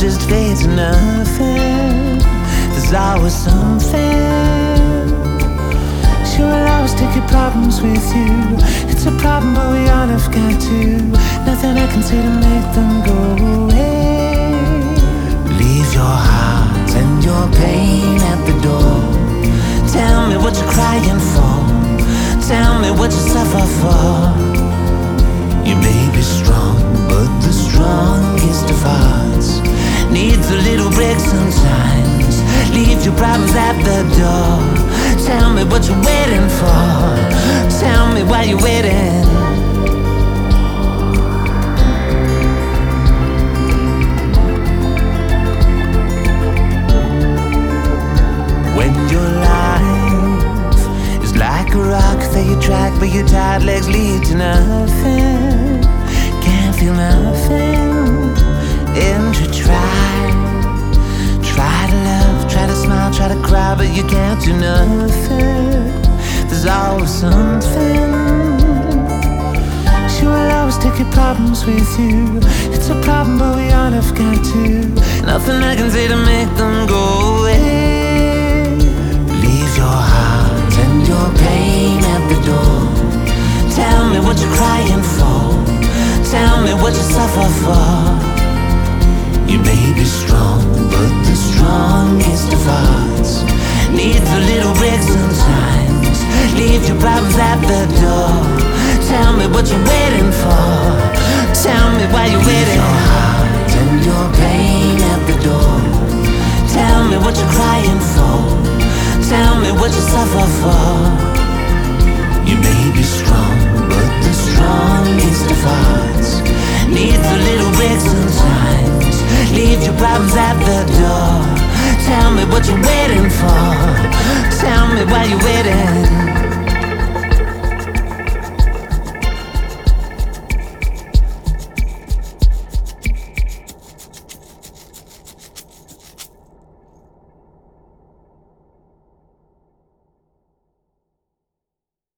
just fade to nothing. There's always something. Sure, I'll always take your problems with you. It's a problem, but we all have got to. Nothing I can say to make them go away. Leave your heart and your pain at the door. Tell me what you're crying for. Tell me what you suffer for. You may be strong, but the strongest of hearts needs a little break sometimes. Leave your problems at the door. Tell me what you're waiting for. Tell me why you're waiting. When your life is like a rock that you drag, but your tired legs lead to nothing. Can't feel nothing. And you try to love, try to smile, try to cry, but you can't do nothing. There's always something. Sure, I'll always take your problems with you. It's a problem, but we all have got to. Nothing I can say to make them go away. Leave your heart and your pain at the door. Tell me what you're crying for. Tell me what you suffer for. You may be strong, but the strongest of hearts needs a little break sometimes. Leave your problems at the door. Tell me what you're waiting for. Tell me why you're waiting. Leave your heart and your pain at the door. Tell me what you're crying for. Tell me what you suffer for. You may be strong, but the strongest of hearts needs a little break sometimes. Leave your problems at the door. Tell me what you're waiting for. Tell me why you're waiting.